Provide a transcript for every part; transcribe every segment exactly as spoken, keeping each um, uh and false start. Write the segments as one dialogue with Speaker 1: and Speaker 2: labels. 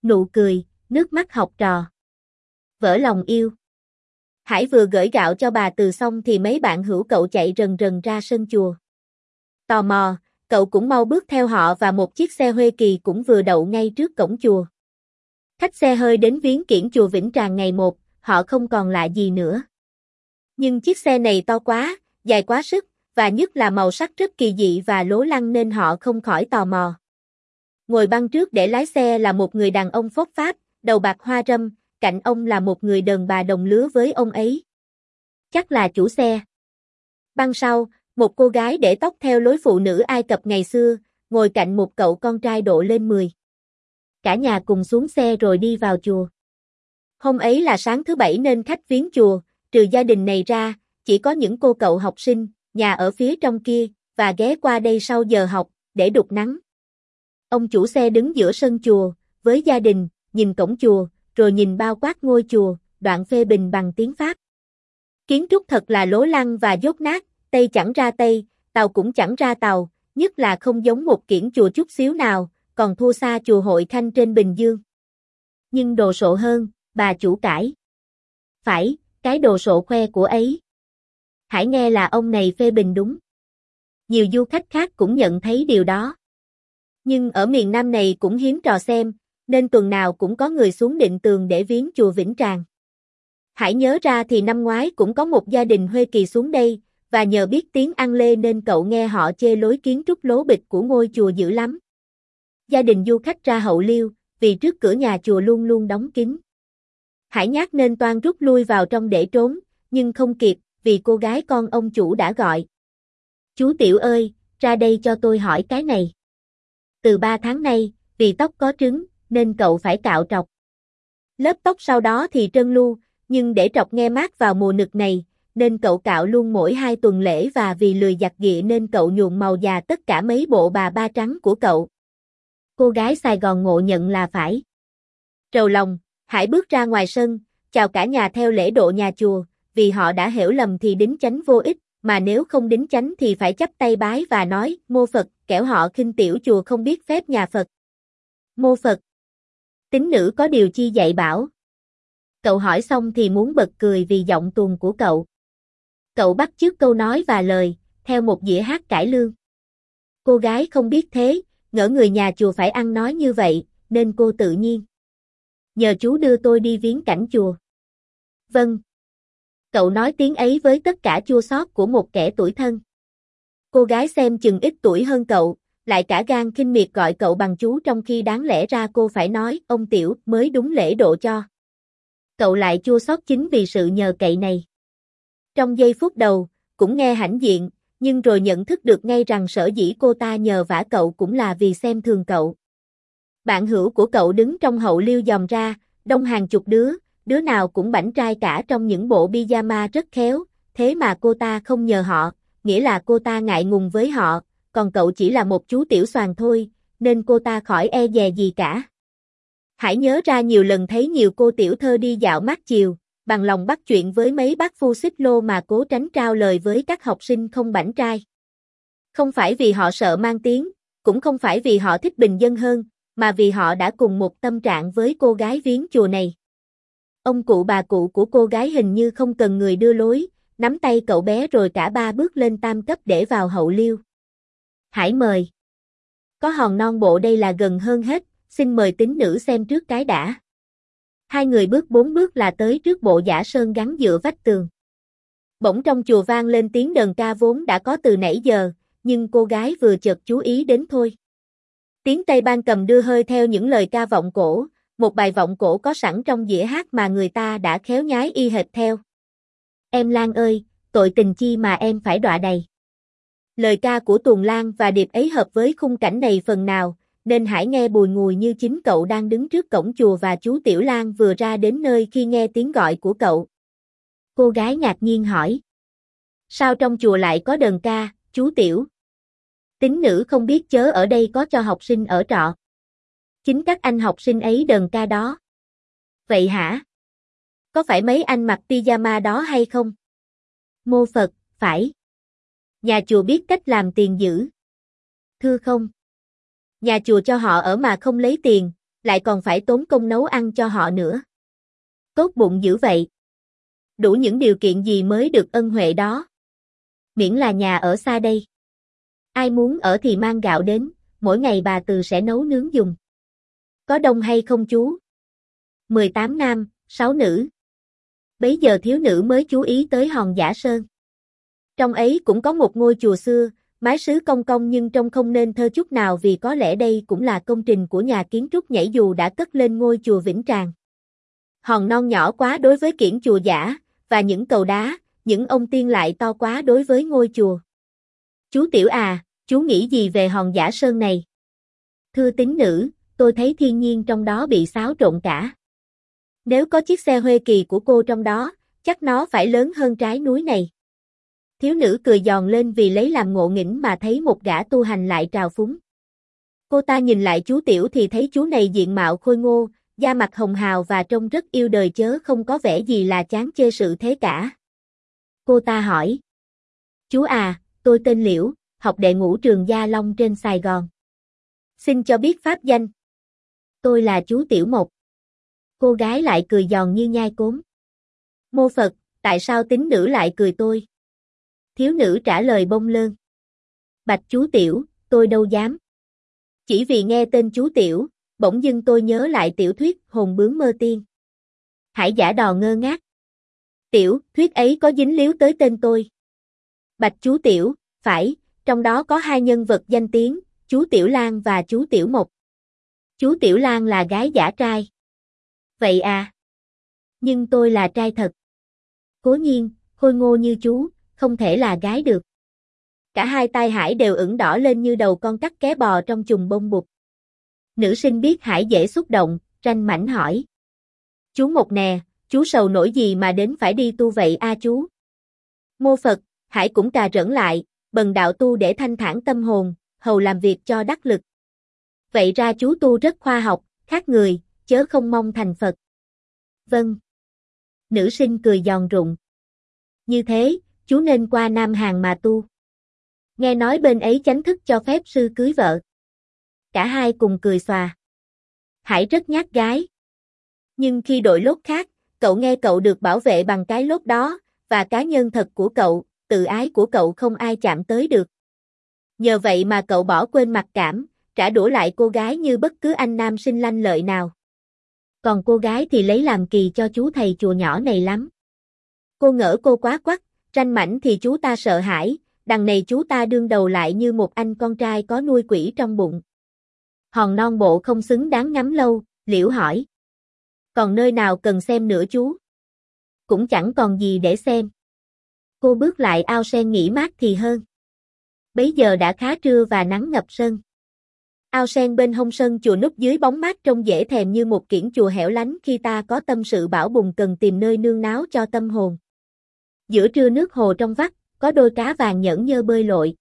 Speaker 1: Nụ cười, nước mắt học trò. Vỡ lòng yêu. Hải vừa gửi gạo cho bà Từ xong thì mấy bạn hữu cậu chạy rần rần ra sân chùa. Tò mò, cậu cũng mau bước theo họ và một chiếc xe Huê Kỳ cũng vừa đậu ngay trước cổng chùa. Khách xe hơi đến viếng kiển chùa Vĩnh Tràng ngày một, họ không còn lạ gì nữa. Nhưng chiếc xe này to quá, dài quá sức, và nhất là màu sắc rất kỳ dị và lố lăng nên họ không khỏi tò mò. Ngồi băng trước để lái xe là một người đàn ông phốt pháp, đầu bạc hoa râm, cạnh ông là một người đàn bà đồng lứa với ông ấy. Chắc là chủ xe. Băng sau, một cô gái để tóc theo lối phụ nữ Ai Cập ngày xưa, ngồi cạnh một cậu con trai độ lên mười. Cả nhà cùng xuống xe rồi đi vào chùa. Hôm ấy là sáng thứ bảy nên khách viếng chùa, trừ gia đình này ra, chỉ có những cô cậu học sinh, nhà ở phía trong kia, và ghé qua đây sau giờ học, để đục nắng. Ông chủ xe đứng giữa sân chùa, với gia đình, nhìn cổng chùa, rồi nhìn bao quát ngôi chùa, đoạn phê bình bằng tiếng Pháp. Kiến trúc thật là lố lăng và dốt nát, Tây chẳng ra Tây, Tàu cũng chẳng ra Tàu, nhất là không giống một kiển chùa chút xíu nào, còn thua xa chùa Hội Khanh trên Bình Dương. Nhưng đồ sộ hơn, bà chủ cãi. Phải, cái đồ sộ khoe của ấy. Hãy nghe là ông này phê bình đúng. Nhiều du khách khác cũng nhận thấy điều đó. Nhưng ở miền Nam này cũng hiếm trò xem, nên tuần nào cũng có người xuống Định Tường để viếng chùa Vĩnh Tràng. Hãy nhớ ra thì năm ngoái cũng có một gia đình Huê Kỳ xuống đây, và nhờ biết tiếng Ăn Lê nên cậu nghe họ chê lối kiến trúc lố bịch của ngôi chùa dữ lắm. Gia đình du khách ra Hậu Liêu, vì trước cửa nhà chùa luôn luôn đóng kín. Hải nhát nên toan rút lui vào trong để trốn, nhưng không kịp, vì cô gái con ông chủ đã gọi. Chú Tiểu ơi, ra đây cho tôi hỏi cái này. Từ ba tháng nay, vì tóc có trứng, nên cậu phải cạo trọc. Lớp tóc sau đó thì trơn lu, nhưng để trọc nghe mát vào mùa nực này, nên cậu cạo luôn mỗi hai tuần lễ và vì lười giặt giịa nên cậu nhuộm màu già tất cả mấy bộ bà ba trắng của cậu. Cô gái Sài Gòn ngộ nhận là phải. Rầu lòng, Hải bước ra ngoài sân, chào cả nhà theo lễ độ nhà chùa, vì họ đã hiểu lầm thì đính chánh vô ích, mà nếu không đính chánh thì phải chắp tay bái và nói, mô Phật, kẻo họ khinh tiểu chùa không biết phép nhà Phật. Mô Phật. Tín nữ có điều chi dạy bảo. Cậu hỏi xong thì muốn bật cười vì giọng tuồng của cậu. Cậu bắt chước câu nói và lời, theo một dĩa hát cải lương. Cô gái không biết thế, ngỡ người nhà chùa phải ăn nói như vậy, nên cô tự nhiên. Nhờ chú đưa tôi đi viếng cảnh chùa. Vâng. Cậu nói tiếng ấy với tất cả chua xót của một kẻ tuổi thân. Cô gái xem chừng ít tuổi hơn cậu, lại cả gan khinh miệt gọi cậu bằng chú trong khi đáng lẽ ra cô phải nói, ông Tiểu, mới đúng lễ độ cho. Cậu lại chua xót chính vì sự nhờ cậy này. Trong giây phút đầu, cũng nghe hãnh diện, nhưng rồi nhận thức được ngay rằng sở dĩ cô ta nhờ vả cậu cũng là vì xem thường cậu. Bạn hữu của cậu đứng trong Hậu Liêu dòm ra, đông hàng chục đứa, đứa nào cũng bảnh trai cả trong những bộ pyjama rất khéo, thế mà cô ta không nhờ họ, nghĩa là cô ta ngại ngùng với họ, còn cậu chỉ là một chú tiểu xoàn thôi, nên cô ta khỏi e dè gì cả. Hãy nhớ ra nhiều lần thấy nhiều cô tiểu thơ đi dạo mát chiều, bằng lòng bắt chuyện với mấy bác phu xích lô mà cố tránh trao lời với các học sinh không bảnh trai. Không phải vì họ sợ mang tiếng, cũng không phải vì họ thích bình dân hơn, mà vì họ đã cùng một tâm trạng với cô gái viếng chùa này. Ông cụ bà cụ của cô gái hình như không cần người đưa lối, nắm tay cậu bé rồi cả ba bước lên tam cấp để vào Hậu Liêu. Hãy mời. Có hòn non bộ đây là gần hơn hết, xin mời tín nữ xem trước cái đã. Hai người bước bốn bước là tới trước bộ giả sơn gắn dựa vách tường. Bỗng trong chùa vang lên tiếng đờn ca vốn đã có từ nãy giờ, nhưng cô gái vừa chợt chú ý đến thôi. Tiếng Tây Ban cầm đưa hơi theo những lời ca vọng cổ, một bài vọng cổ có sẵn trong dĩa hát mà người ta đã khéo nhái y hệt theo. Em Lan ơi, tội tình chi mà em phải đọa đầy. Lời ca của Tuồng Lan và điệp ấy hợp với khung cảnh này phần nào, nên Hải nghe bùi ngùi như chính cậu đang đứng trước cổng chùa và chú Tiểu Lan vừa ra đến nơi khi nghe tiếng gọi của cậu. Cô gái ngạc nhiên hỏi. Sao trong chùa lại có đờn ca, chú Tiểu? Tín nữ không biết chớ ở đây có cho học sinh ở trọ. Chính các anh học sinh ấy đờn ca đó. Vậy hả? Có phải mấy anh mặc pyjama đó hay không? Mô Phật, phải. Nhà chùa biết cách làm tiền dữ. Thưa không? Nhà chùa cho họ ở mà không lấy tiền, lại còn phải tốn công nấu ăn cho họ nữa. Tốt bụng dữ vậy. Đủ những điều kiện gì mới được ân huệ đó? Miễn là nhà ở xa đây. Ai muốn ở thì mang gạo đến, mỗi ngày bà Từ sẽ nấu nướng dùng. Có đông hay không chú? mười tám nam, sáu nữ. Bấy giờ thiếu nữ mới chú ý tới hòn Dã Sơn. Trong ấy cũng có một ngôi chùa xưa, mái sứ cong cong nhưng trông không nên thơ chút nào vì có lẽ đây cũng là công trình của nhà kiến trúc nhảy dù đã cất lên ngôi chùa Vĩnh Tràng. Hòn non nhỏ quá đối với kiển chùa giả, và những cầu đá, những ông tiên lại to quá đối với ngôi chùa. Chú Tiểu à, chú nghĩ gì về hòn Dã Sơn này? Thưa tín nữ, tôi thấy thiên nhiên trong đó bị xáo trộn cả. Nếu có chiếc xe Huê Kỳ của cô trong đó, chắc nó phải lớn hơn trái núi này. Thiếu nữ cười giòn lên vì lấy làm ngộ nghĩnh mà thấy một gã tu hành lại trào phúng. Cô ta nhìn lại chú Tiểu thì thấy chú này diện mạo khôi ngô, da mặt hồng hào và trông rất yêu đời chớ không có vẻ gì là chán chê sự thế cả. Cô ta hỏi. Chú à, tôi tên Liễu, học đệ ngũ trường Gia Long trên Sài Gòn. Xin cho biết pháp danh. Tôi là chú Tiểu Mộc. Cô gái lại cười giòn như nhai cốm. Mô Phật, tại sao tín nữ lại cười tôi? Thiếu nữ trả lời bông lơn. Bạch chú Tiểu, tôi đâu dám. Chỉ vì nghe tên chú Tiểu, bỗng dưng tôi nhớ lại tiểu thuyết Hồn Bướm Mơ Tiên. Hải giả đò ngơ ngác. Tiểu, thuyết ấy có dính líu tới tên tôi. Bạch chú Tiểu, phải, trong đó có hai nhân vật danh tiếng, chú Tiểu Lan và chú Tiểu Mộc. Chú Tiểu Lan là gái giả trai. Vậy à? Nhưng tôi là trai thật. Cố nhiên, khôi ngô như chú, không thể là gái được. Cả hai tai Hải đều ửng đỏ lên như đầu con cắt ké bò trong chùm bông bụt. Nữ sinh biết Hải dễ xúc động, ranh mãnh hỏi. Chú Mộc nè, chú sầu nổi gì mà đến phải đi tu vậy a chú? Mô Phật, Hải cũng cà rỡn lại, bần đạo tu để thanh thản tâm hồn, hầu làm việc cho đắc lực. Vậy ra chú tu rất khoa học, khác người, chớ không mong thành Phật. Vâng. Nữ sinh cười giòn rụng. Như thế, chú nên qua Nam Hàn mà tu. Nghe nói bên ấy chánh thức cho phép sư cưới vợ. Cả hai cùng cười xòa. Hải rất nhát gái. Nhưng khi đội lốt khác, cậu nghe cậu được bảo vệ bằng cái lốt đó, và cá nhân thật của cậu, tự ái của cậu không ai chạm tới được. Nhờ vậy mà cậu bỏ quên mặc cảm, trả đũa lại cô gái như bất cứ anh nam sinh lanh lợi nào. Còn cô gái thì lấy làm kỳ cho chú thầy chùa nhỏ này lắm. Cô ngỡ cô quá quắc, ranh mãnh thì chú ta sợ hãi, đằng này chú ta đương đầu lại như một anh con trai có nuôi quỷ trong bụng. Hòn non bộ không xứng đáng ngắm lâu, Liễu hỏi. Còn nơi nào cần xem nữa chú? Cũng chẳng còn gì để xem. Cô bước lại ao sen nghỉ mát thì hơn. Bấy giờ đã khá trưa và nắng ngập sân. Ao sen bên hông sân chùa núp dưới bóng mát trông dễ thèm như một kiển chùa hẻo lánh khi ta có tâm sự bão bùng cần tìm nơi nương náu cho tâm hồn. Giữa trưa nước hồ trong vắt, có đôi cá vàng nhẫn nhơ bơi lội.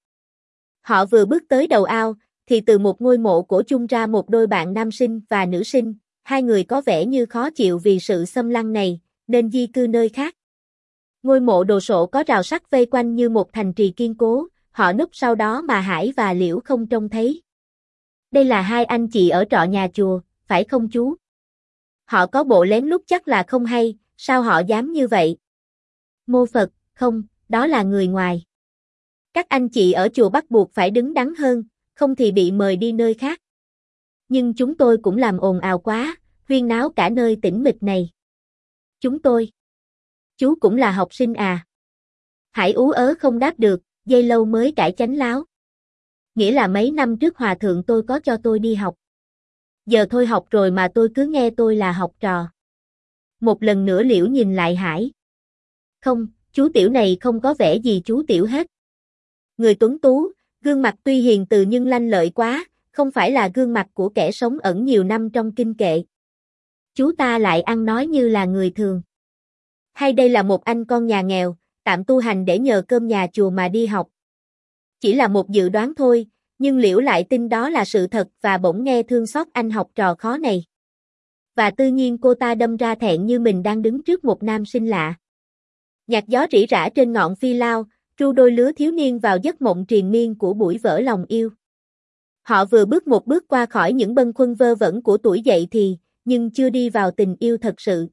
Speaker 1: Họ vừa bước tới đầu ao, thì từ một ngôi mộ cổ chung ra một đôi bạn nam sinh và nữ sinh, hai người có vẻ như khó chịu vì sự xâm lăng này, nên di cư nơi khác. Ngôi mộ đồ sộ có rào sắt vây quanh như một thành trì kiên cố, họ núp sau đó mà Hải và Liễu không trông thấy. Đây là hai anh chị ở trọ nhà chùa, phải không chú? Họ có bộ lén lút chắc là không hay, sao họ dám như vậy? Mô Phật, không, đó là người ngoài. Các anh chị ở chùa bắt buộc phải đứng đắn hơn, không thì bị mời đi nơi khác. Nhưng chúng tôi cũng làm ồn ào quá, huyên náo cả nơi tĩnh mịch này. Chúng tôi. Chú cũng là học sinh à? Hải ú ớ không đáp được, giây lâu mới cãi chánh láo. Nghĩa là mấy năm trước hòa thượng tôi có cho tôi đi học. Giờ thôi học rồi mà tôi cứ nghe tôi là học trò. Một lần nữa Liễu nhìn lại Hải. Không, chú Tiểu này không có vẻ gì chú Tiểu hết. Người tuấn tú, gương mặt tuy hiền từ nhưng lanh lợi quá, không phải là gương mặt của kẻ sống ẩn nhiều năm trong kinh kệ. Chú ta lại ăn nói như là người thường. Hay đây là một anh con nhà nghèo, tạm tu hành để nhờ cơm nhà chùa mà đi học. Chỉ là một dự đoán thôi, nhưng Liễu lại tin đó là sự thật và bỗng nghe thương xót anh học trò khó này. Và tự nhiên cô ta đâm ra thẹn như mình đang đứng trước một nam sinh lạ. Nhạc gió rỉ rả trên ngọn phi lao, ru đôi lứa thiếu niên vào giấc mộng triền miên của buổi vỡ lòng yêu. Họ vừa bước một bước qua khỏi những bâng khuâng vơ vẩn của tuổi dậy thì, nhưng chưa đi vào tình yêu thật sự.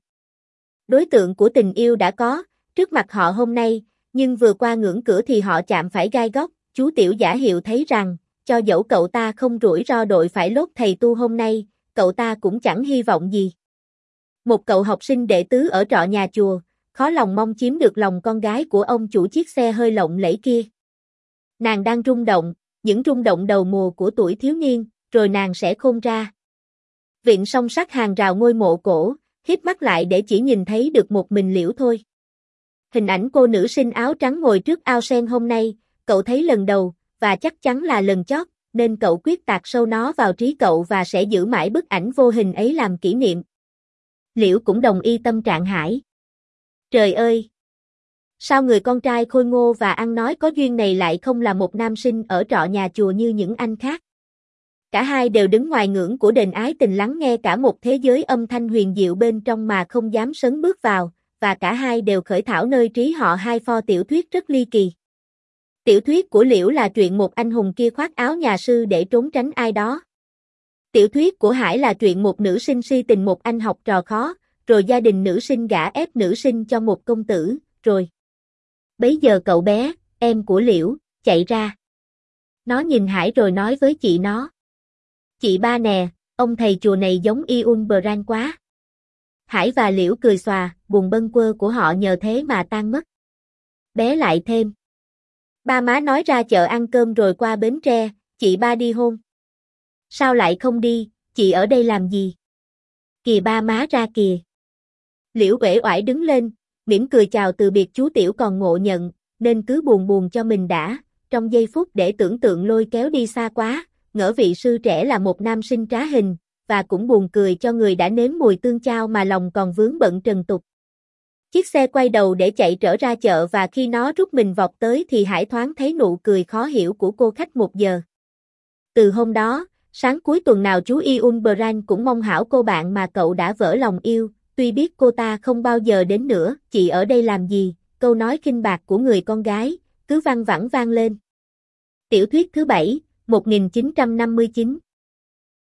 Speaker 1: Đối tượng của tình yêu đã có, trước mặt họ hôm nay, nhưng vừa qua ngưỡng cửa thì họ chạm phải gai góc. Chú Tiểu giả hiệu thấy rằng, cho dẫu cậu ta không rủi ro đội phải lốt thầy tu hôm nay, cậu ta cũng chẳng hy vọng gì. Một cậu học sinh đệ tứ ở trọ nhà chùa, khó lòng mong chiếm được lòng con gái của ông chủ chiếc xe hơi lộng lẫy kia. Nàng đang rung động, những rung động đầu mùa của tuổi thiếu niên, rồi nàng sẽ khôn ra. Viện song sắt hàng rào ngôi mộ cổ, híp mắt lại để chỉ nhìn thấy được một mình Liễu thôi. Hình ảnh cô nữ sinh áo trắng ngồi trước ao sen hôm nay, cậu thấy lần đầu, và chắc chắn là lần chót, nên cậu quyết tạc sâu nó vào trí cậu và sẽ giữ mãi bức ảnh vô hình ấy làm kỷ niệm. Liễu cũng đồng ý tâm trạng Hải. Trời ơi! Sao người con trai khôi ngô và ăn nói có duyên này lại không là một nam sinh ở trọ nhà chùa như những anh khác? Cả hai đều đứng ngoài ngưỡng của đền ái tình lắng nghe cả một thế giới âm thanh huyền diệu bên trong mà không dám sấn bước vào, và cả hai đều khởi thảo nơi trí họ hai pho tiểu thuyết rất ly kỳ. Tiểu thuyết của Liễu là truyện một anh hùng kia khoác áo nhà sư để trốn tránh ai đó. Tiểu thuyết của Hải là truyện một nữ sinh si tình một anh học trò khó, rồi gia đình nữ sinh gả ép nữ sinh cho một công tử, rồi. Bấy giờ cậu bé, em của Liễu, chạy ra. Nó nhìn Hải rồi nói với chị nó. Chị ba nè, ông thầy chùa này giống Yun Brand quá. Hải và Liễu cười xòa, buồn bâng quơ của họ nhờ thế mà tan mất. Bé lại thêm. Ba má nói ra chợ ăn cơm rồi qua bến tre, chị ba đi hôn. Sao lại không đi, chị ở đây làm gì? Kìa ba má ra kìa. Liễu uể oải đứng lên, mỉm cười chào từ biệt chú Tiểu còn ngộ nhận, nên cứ buồn buồn cho mình đã, trong giây phút để tưởng tượng lôi kéo đi xa quá, ngỡ vị sư trẻ là một nam sinh trá hình, và cũng buồn cười cho người đã nếm mùi tương chao mà lòng còn vướng bận trần tục. Chiếc xe quay đầu để chạy trở ra chợ và khi nó rút mình vọt tới thì Hải thoáng thấy nụ cười khó hiểu của cô khách một giờ. Từ hôm đó, sáng cuối tuần nào chú Yun Brand cũng mong hảo cô bạn mà cậu đã vỡ lòng yêu, tuy biết cô ta không bao giờ đến nữa. Chị ở đây làm gì? Câu nói khinh bạc của người con gái, cứ văng vẳng vang lên. Tiểu thuyết thứ bảy, một nghìn chín trăm năm mươi chín